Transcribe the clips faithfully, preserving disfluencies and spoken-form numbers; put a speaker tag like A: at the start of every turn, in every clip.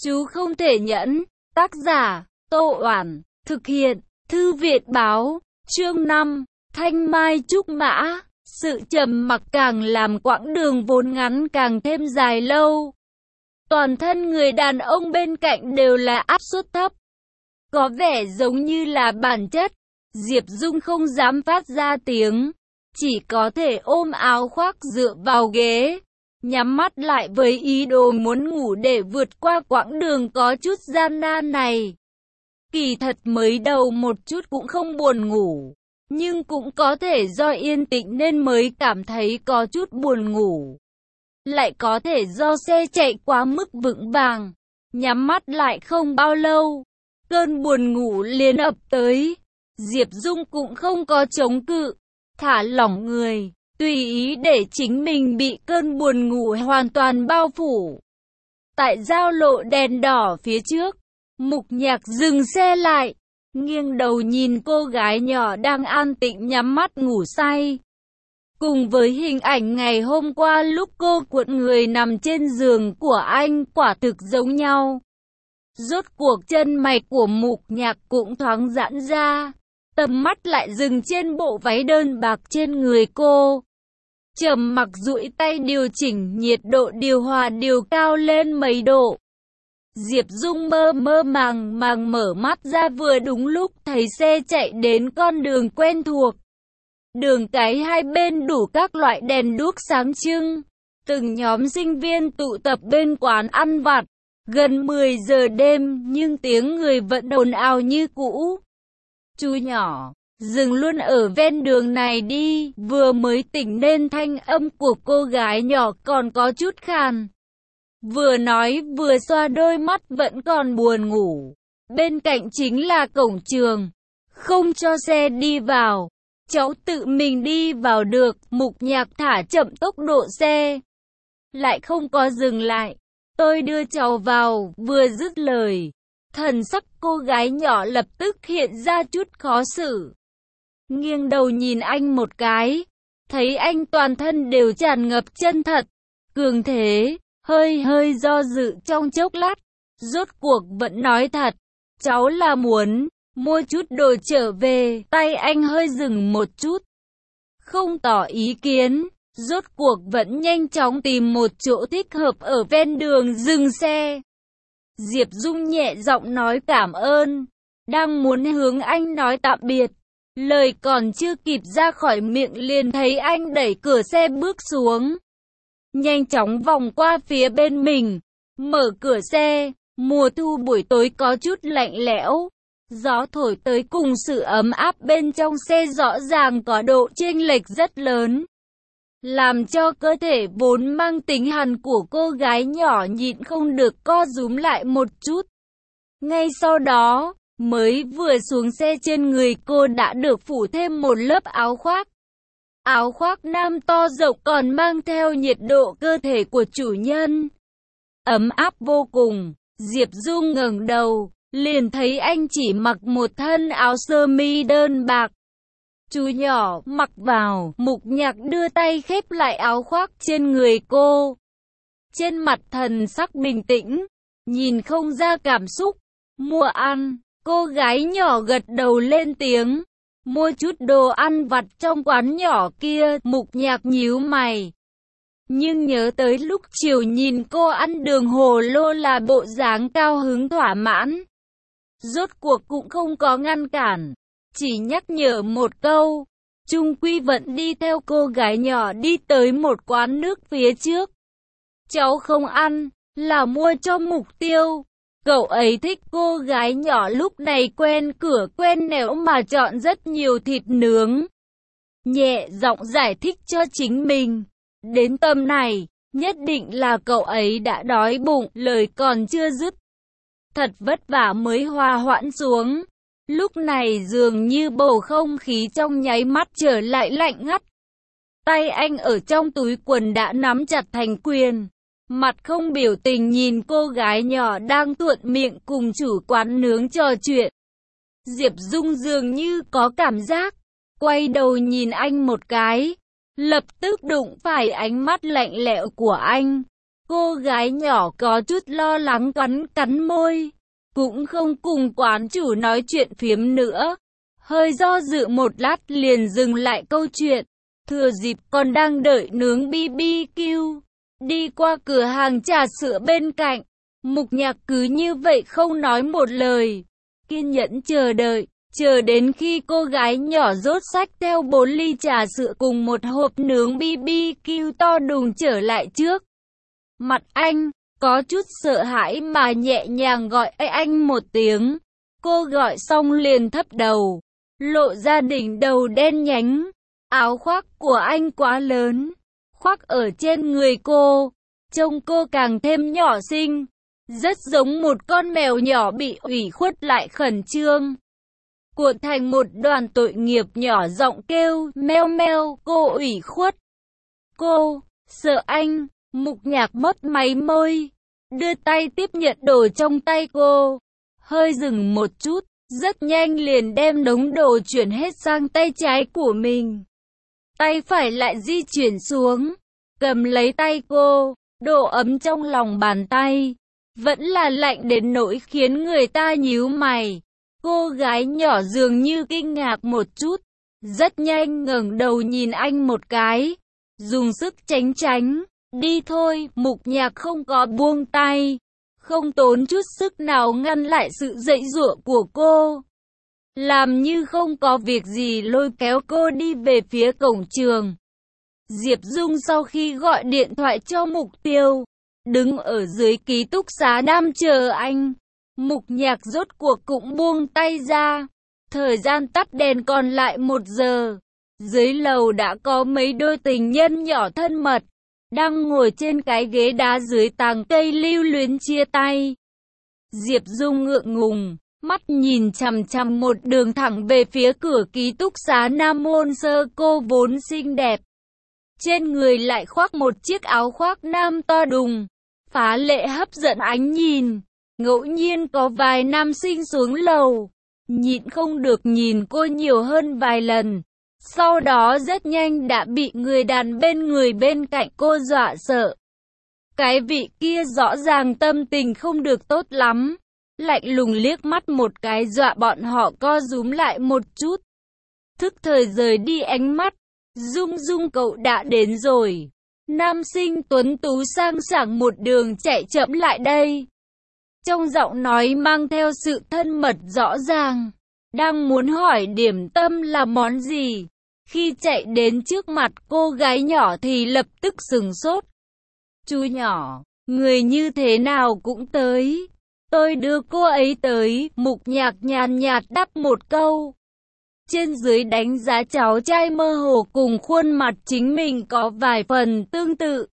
A: Chú không thể nhẫn. Tác giả, Tô Oản. Thực hiện, Thư viện báo. Chương năm. Thanh mai trúc mã. Sự trầm mặc càng làm quãng đường vốn ngắn càng thêm dài lâu. Toàn thân người đàn ông bên cạnh đều là áp suất thấp. Có vẻ giống như là bản chất. Diệp Dung không dám phát ra tiếng. Chỉ có thể ôm áo khoác dựa vào ghế. Nhắm mắt lại với ý đồ muốn ngủ để vượt qua quãng đường có chút gian nan này. Kỳ thật mới đầu một chút cũng không buồn ngủ. Nhưng cũng có thể do yên tĩnh nên mới cảm thấy có chút buồn ngủ. Lại có thể do xe chạy quá mức vững vàng. Nhắm mắt lại không bao lâu, cơn buồn ngủ liền ập tới. Diệp Dung cũng không có chống cự, thả lỏng người, tùy ý để chính mình bị cơn buồn ngủ hoàn toàn bao phủ. Tại giao lộ đèn đỏ phía trước, Mục Nhạc dừng xe lại, nghiêng đầu nhìn cô gái nhỏ đang an tĩnh nhắm mắt ngủ say. Cùng với hình ảnh ngày hôm qua lúc cô cuộn người nằm trên giường của anh quả thực giống nhau. Rốt cuộc chân mày của Mục Nhạc cũng thoáng giãn ra, tầm mắt lại dừng trên bộ váy đơn bạc trên người cô. Trầm mặc duỗi tay điều chỉnh nhiệt độ điều hòa điều cao lên mấy độ. Diệp Dung mơ mơ màng màng mở mắt ra vừa đúng lúc thấy xe chạy đến con đường quen thuộc. Đường cái hai bên đủ các loại đèn đuốc sáng trưng. Từng nhóm sinh viên tụ tập bên quán ăn vặt. Gần mười giờ đêm nhưng tiếng người vẫn ồn ào như cũ. Chú nhỏ, dừng luôn ở ven đường này đi. Vừa mới tỉnh nên thanh âm của cô gái nhỏ còn có chút khàn. Vừa nói vừa xoa đôi mắt vẫn còn buồn ngủ. Bên cạnh chính là cổng trường. Không cho xe đi vào. Cháu tự mình đi vào được. Mục Nhạc thả chậm tốc độ xe. Lại không có dừng lại. Tôi đưa cháu vào. Vừa dứt lời, thần sắc cô gái nhỏ lập tức hiện ra chút khó xử. Nghiêng đầu nhìn anh một cái. Thấy anh toàn thân đều tràn ngập chân thật, cường thế. Hơi hơi do dự trong chốc lát. Rốt cuộc vẫn nói thật. Cháu là muốn mua chút đồ trở về. Tay anh hơi dừng một chút, không tỏ ý kiến. Rốt cuộc vẫn nhanh chóng tìm một chỗ thích hợp ở ven đường dừng xe. Diệp Dung nhẹ giọng nói cảm ơn. Đang muốn hướng anh nói tạm biệt. Lời còn chưa kịp ra khỏi miệng liền thấy anh đẩy cửa xe bước xuống. Nhanh chóng vòng qua phía bên mình. Mở cửa xe. Mùa thu buổi tối có chút lạnh lẽo. Gió thổi tới cùng sự ấm áp bên trong xe rõ ràng có độ chênh lệch rất lớn. Làm cho cơ thể vốn mang tính hằn của cô gái nhỏ nhịn không được co rúm lại một chút. Ngay sau đó, mới vừa xuống xe trên người cô đã được phủ thêm một lớp áo khoác. Áo khoác nam to rộng còn mang theo nhiệt độ cơ thể của chủ nhân. Ấm áp vô cùng. Diệp Dung ngẩng đầu, liền thấy anh chỉ mặc một thân áo sơ mi đơn bạc. Chú nhỏ, mặc vào. Mục Nhạc đưa tay khép lại áo khoác trên người cô. Trên mặt thần sắc bình tĩnh, nhìn không ra cảm xúc. Mua ăn. Cô gái nhỏ gật đầu lên tiếng. Mua chút đồ ăn vặt trong quán nhỏ kia. Mục Nhạc nhíu mày. Nhưng nhớ tới lúc chiều nhìn cô ăn đường hồ lô là bộ dáng cao hứng thỏa mãn. Rốt cuộc cũng không có ngăn cản. Chỉ nhắc nhở một câu. Chung quy vẫn đi theo cô gái nhỏ đi tới một quán nước phía trước. Cháu không ăn, là mua cho Mục Tiêu. Cậu ấy thích. Cô gái nhỏ lúc này quen cửa quen nẻo mà chọn rất nhiều thịt nướng. Nhẹ giọng giải thích cho chính mình. Đến tầm này, nhất định là cậu ấy đã đói bụng. Lời còn chưa dứt, thật vất vả mới hòa hoãn xuống. Lúc này dường như bầu không khí trong nháy mắt trở lại lạnh ngắt. Tay anh ở trong túi quần đã nắm chặt thành quyền. Mặt không biểu tình nhìn cô gái nhỏ đang thuận miệng cùng chủ quán nướng trò chuyện. Diệp Dung dường như có cảm giác, quay đầu nhìn anh một cái. Lập tức đụng phải ánh mắt lạnh lẽo của anh. Cô gái nhỏ có chút lo lắng cắn cắn môi, cũng không cùng quán chủ nói chuyện phiếm nữa. Hơi do dự một lát liền dừng lại câu chuyện. Thừa dịp còn đang đợi nướng bi bi kiu, đi qua cửa hàng trà sữa bên cạnh. Mục Nhạc cứ như vậy không nói một lời, kiên nhẫn chờ đợi, chờ đến khi cô gái nhỏ rốt xách theo bốn ly trà sữa cùng một hộp nướng bi bi kiu to đùng trở lại trước mặt anh, có chút sợ hãi mà nhẹ nhàng gọi anh một tiếng. Cô gọi xong liền thấp đầu, lộ ra đỉnh đầu đen nhánh. Áo khoác của anh quá lớn, khoác ở trên người cô, trông cô càng thêm nhỏ xinh, rất giống một con mèo nhỏ bị ủy khuất lại khẩn trương. Cuộn thành một đoàn tội nghiệp nhỏ giọng kêu, meo meo, cô ủy khuất. Cô, sợ anh. Mục Nhạc mấp máy môi, đưa tay tiếp nhận đồ trong tay cô, hơi dừng một chút, rất nhanh liền đem đống đồ chuyển hết sang tay trái của mình. Tay phải lại di chuyển xuống, cầm lấy tay cô, độ ấm trong lòng bàn tay, vẫn là lạnh đến nỗi khiến người ta nhíu mày. Cô gái nhỏ dường như kinh ngạc một chút, rất nhanh ngẩng đầu nhìn anh một cái, dùng sức tránh tránh. Đi thôi, Mục Nhạc không có buông tay, không tốn chút sức nào ngăn lại sự giãy giụa của cô. Làm như không có việc gì lôi kéo cô đi về phía cổng trường. Diệp Dung sau khi gọi điện thoại cho Mục Tiêu, đứng ở dưới ký túc xá Nam chờ anh. Mục Nhạc rốt cuộc cũng buông tay ra. Thời gian tắt đèn còn lại một giờ. Dưới lầu đã có mấy đôi tình nhân nhỏ thân mật, đang ngồi trên cái ghế đá dưới tàng cây lưu luyến chia tay. Diệp Dung ngượng ngùng, mắt nhìn chằm chằm một đường thẳng về phía cửa ký túc xá Nam Môn Sơ. Cô vốn xinh đẹp, trên người lại khoác một chiếc áo khoác nam to đùng, phá lệ hấp dẫn ánh nhìn. Ngẫu nhiên có vài nam sinh xuống lầu, nhịn không được nhìn cô nhiều hơn vài lần. Sau đó rất nhanh đã bị người đàn bên người bên cạnh cô dọa sợ. Cái vị kia rõ ràng tâm tình không được tốt lắm, lạnh lùng liếc mắt một cái dọa bọn họ co rúm lại một chút. Thức thời rời đi ánh mắt. Dung Dung cậu đã đến rồi. Nam sinh tuấn tú sang sảng một đường chạy chậm lại đây, trong giọng nói mang theo sự thân mật rõ ràng. Đang muốn hỏi điểm tâm là món gì, khi chạy đến trước mặt cô gái nhỏ thì lập tức sừng sốt. Chú nhỏ, người như thế nào cũng tới. Tôi đưa cô ấy tới. Mục Nhạc nhàn nhạt đáp một câu. Trên dưới đánh giá cháu trai mơ hồ cùng khuôn mặt chính mình có vài phần tương tự.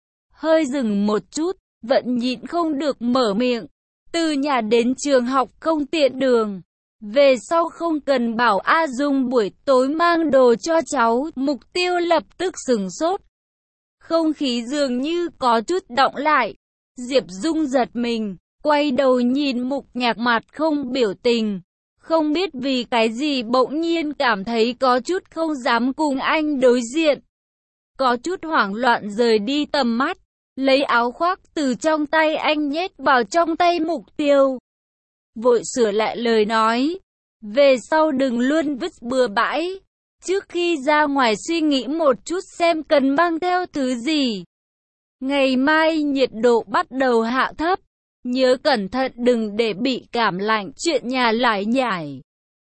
A: Hơi dừng một chút, vẫn nhịn không được mở miệng. Từ nhà đến trường học không tiện đường, về sau không cần bảo A Dung buổi tối mang đồ cho cháu. Mục Tiêu lập tức sừng sốt. Không khí dường như có chút đọng lại. Diệp Dung giật mình, quay đầu nhìn Mục Nhạc mặt không biểu tình. Không biết vì cái gì bỗng nhiên cảm thấy có chút không dám cùng anh đối diện. Có chút hoảng loạn rời đi tầm mắt, lấy áo khoác từ trong tay anh nhét vào trong tay Mục Tiêu. Vội sửa lại lời nói, về sau đừng luôn vứt bừa bãi. Trước khi ra ngoài suy nghĩ một chút xem cần mang theo thứ gì. Ngày mai nhiệt độ bắt đầu hạ thấp, nhớ cẩn thận đừng để bị cảm lạnh. Chuyện nhà lải nhải,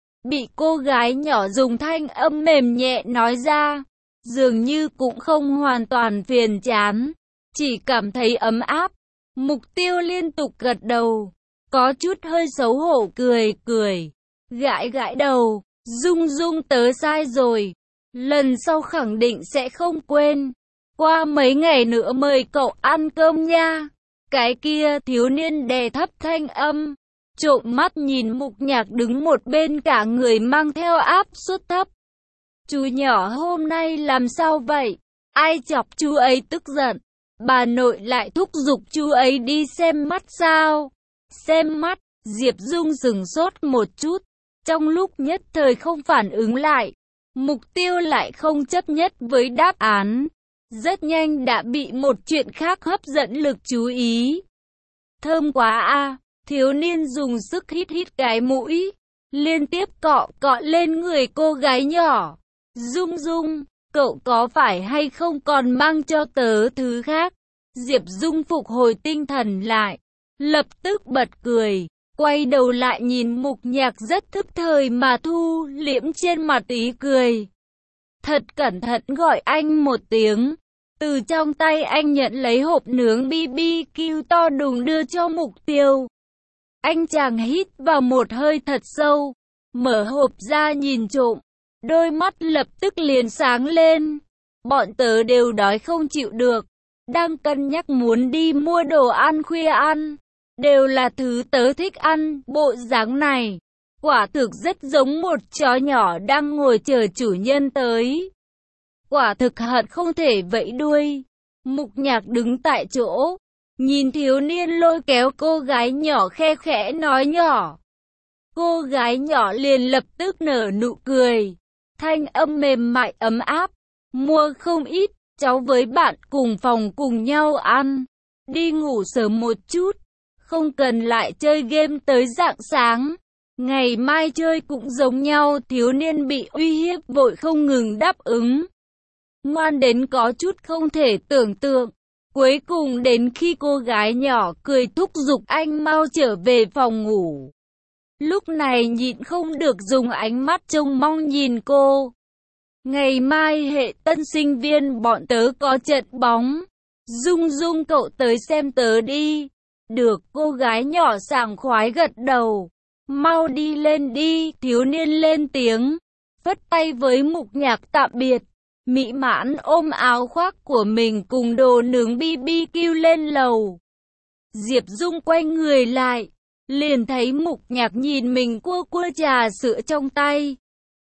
A: bị cô gái nhỏ dùng thanh âm mềm nhẹ nói ra, dường như cũng không hoàn toàn phiền chán, chỉ cảm thấy ấm áp. Mục Tiêu liên tục gật đầu, có chút hơi xấu hổ cười cười, gãi gãi đầu. Dung Dung tớ sai rồi, lần sau khẳng định sẽ không quên. Qua mấy ngày nữa mời cậu ăn cơm nha. Cái kia thiếu niên đè thấp thanh âm, trộm mắt nhìn Mục Nhạc đứng một bên cả người mang theo áp suất thấp. Chú nhỏ hôm nay làm sao vậy? Ai chọc chú ấy tức giận? Bà nội lại thúc giục chú ấy đi xem mắt sao? Xem mắt? Diệp Dung sững sốt một chút, trong lúc nhất thời không phản ứng lại. Mục Tiêu lại không chấp nhất với đáp án, rất nhanh đã bị một chuyện khác hấp dẫn lực chú ý. Thơm quá à, thiếu niên dùng sức hít hít cái mũi, liên tiếp cọ cọ lên người cô gái nhỏ. Dung Dung, cậu có phải hay không còn mang cho tớ thứ khác? Diệp Dung phục hồi tinh thần lại, lập tức bật cười, quay đầu lại nhìn Mục Nhạc rất thức thời mà thu liễm trên mặt ý cười. Thật cẩn thận gọi anh một tiếng, từ trong tay anh nhận lấy hộp nướng bi bi kiu to đùng đưa cho Mục Tiêu. Anh chàng hít vào một hơi thật sâu, mở hộp ra nhìn trộm, đôi mắt lập tức liền sáng lên. Bọn tớ đều đói không chịu được, đang cân nhắc muốn đi mua đồ ăn khuya ăn. Đều là thứ tớ thích ăn, bộ dáng này quả thực rất giống một chó nhỏ đang ngồi chờ chủ nhân tới. Quả thực hận không thể vẫy đuôi. Mục Nhạc đứng tại chỗ, nhìn thiếu niên lôi kéo cô gái nhỏ khe khẽ nói nhỏ. Cô gái nhỏ liền lập tức nở nụ cười, thanh âm mềm mại ấm áp. Mua không ít, cháu với bạn cùng phòng cùng nhau ăn, đi ngủ sớm một chút, không cần lại chơi game tới rạng sáng. Ngày mai chơi cũng giống nhau. Thiếu niên bị uy hiếp vội không ngừng đáp ứng, ngoan đến có chút không thể tưởng tượng. Cuối cùng đến khi cô gái nhỏ cười thúc giục anh mau trở về phòng ngủ, lúc này nhịn không được dùng ánh mắt trông mong nhìn cô. Ngày mai hệ tân sinh viên bọn tớ có trận bóng, Dung Dung cậu tới xem tớ đi. Được, cô gái nhỏ sảng khoái gật đầu. Mau đi lên đi, thiếu niên lên tiếng, phất tay với Mục Nhạc tạm biệt, mỹ mãn ôm áo khoác của mình cùng đồ nướng bi bi kiu lên lầu. Diệp Dung quay người lại, liền thấy Mục Nhạc nhìn mình cua cua trà sữa trong tay.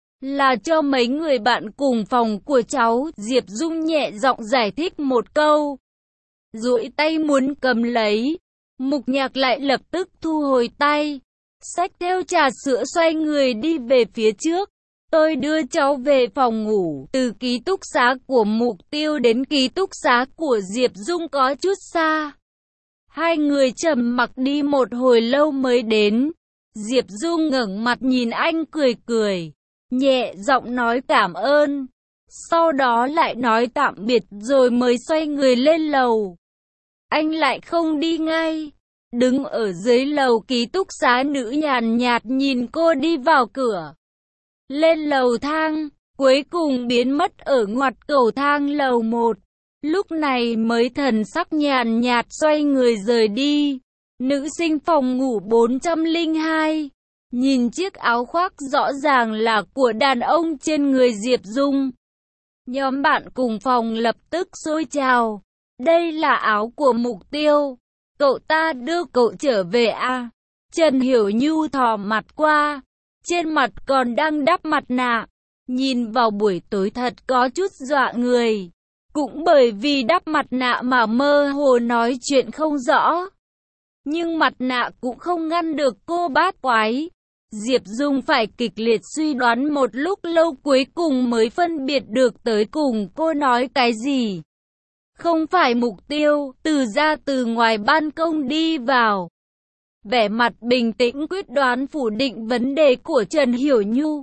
A: Là cho mấy người bạn cùng phòng của cháu. Diệp Dung nhẹ giọng giải thích một câu, duỗi tay muốn cầm lấy. Mục Nhạc lại lập tức thu hồi tay, xách theo trà sữa xoay người đi về phía trước. Tôi đưa cháu về phòng ngủ. Từ ký túc xá của Mục Tiêu đến ký túc xá của Diệp Dung có chút xa. Hai người trầm mặc đi một hồi lâu mới đến. Diệp Dung ngẩng mặt nhìn anh cười cười, nhẹ giọng nói cảm ơn. Sau đó lại nói tạm biệt rồi mới xoay người lên lầu. Anh lại không đi ngay, đứng ở dưới lầu ký túc xá nữ nhàn nhạt nhìn cô đi vào cửa, lên lầu thang, cuối cùng biến mất ở ngoặt cầu thang lầu một. Lúc này mới thần sắc nhàn nhạt xoay người rời đi. Nữ sinh phòng ngủ bốn không hai, nhìn chiếc áo khoác rõ ràng là của đàn ông trên người Diệp Dung. Nhóm bạn cùng phòng lập tức xôi trào. Đây là áo của Mục Tiêu, cậu ta đưa cậu trở về à? Trần Hiểu Nhu thò mặt qua, trên mặt còn đang đắp mặt nạ, nhìn vào buổi tối thật có chút dọa người. Cũng bởi vì đắp mặt nạ mà mơ hồ nói chuyện không rõ. Nhưng mặt nạ cũng không ngăn được cô bát quái. Diệp Dung phải kịch liệt suy đoán một lúc lâu cuối cùng mới phân biệt được tới cùng cô nói cái gì. Không phải Mục Tiêu. Từ ra từ ngoài ban công đi vào, vẻ mặt bình tĩnh quyết đoán phủ định vấn đề của Trần Hiểu Nhu.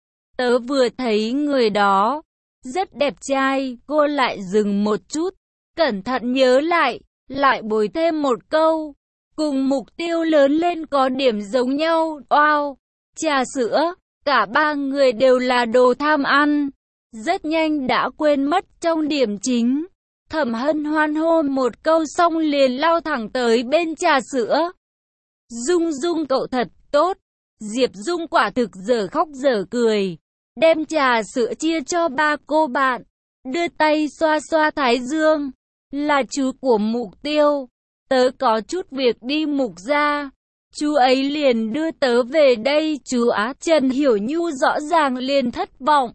A: Tớ vừa thấy người đó rất đẹp trai. Cô lại dừng một chút, cẩn thận nhớ lại, lại bồi thêm một câu, cùng Mục Tiêu lớn lên có điểm giống nhau. Wow, trà sữa, cả ba người đều là đồ tham ăn. Rất nhanh đã quên mất trong điểm chính. Thẩm Hân hoan hô một câu xong liền lao thẳng tới bên trà sữa. Dung Dung cậu thật tốt. Diệp Dung quả thực dở khóc dở cười, đem trà sữa chia cho ba cô bạn, đưa tay xoa xoa thái dương. Là chú của Mục Tiêu, tớ có chút việc đi Mục gia, chú ấy liền đưa tớ về đây. Chú á. Trần Hiểu Nhu rõ ràng liền thất vọng,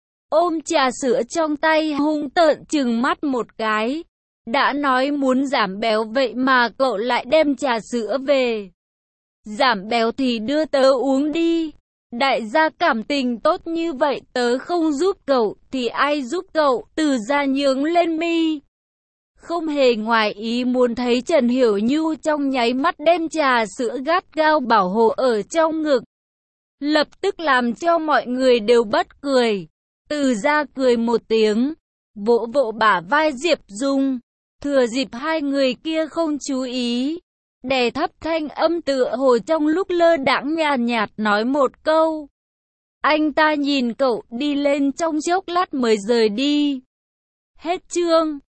A: ôm trà sữa trong tay hung tợn trừng mắt một cái. Đã nói muốn giảm béo vậy mà cậu lại đem trà sữa về. Giảm béo thì đưa tớ uống đi. Đại gia cảm tình tốt như vậy, tớ không giúp cậu, thì ai giúp cậu? Từ gia nhướng lên mi. Không hề ngoài ý muốn thấy Trần Hiểu Nhu trong nháy mắt đem trà sữa gắt gao bảo hộ ở trong ngực. Lập tức làm cho mọi người đều bật cười. Từ gia cười một tiếng, vỗ vỗ bả vai Diệp Dung. Thừa dịp hai người kia không chú ý, đè thấp thanh âm tựa hồ trong lúc lơ đãng nhàn nhạt nói một câu. Anh ta nhìn cậu đi lên trong chốc lát mới rời đi. Hết chương.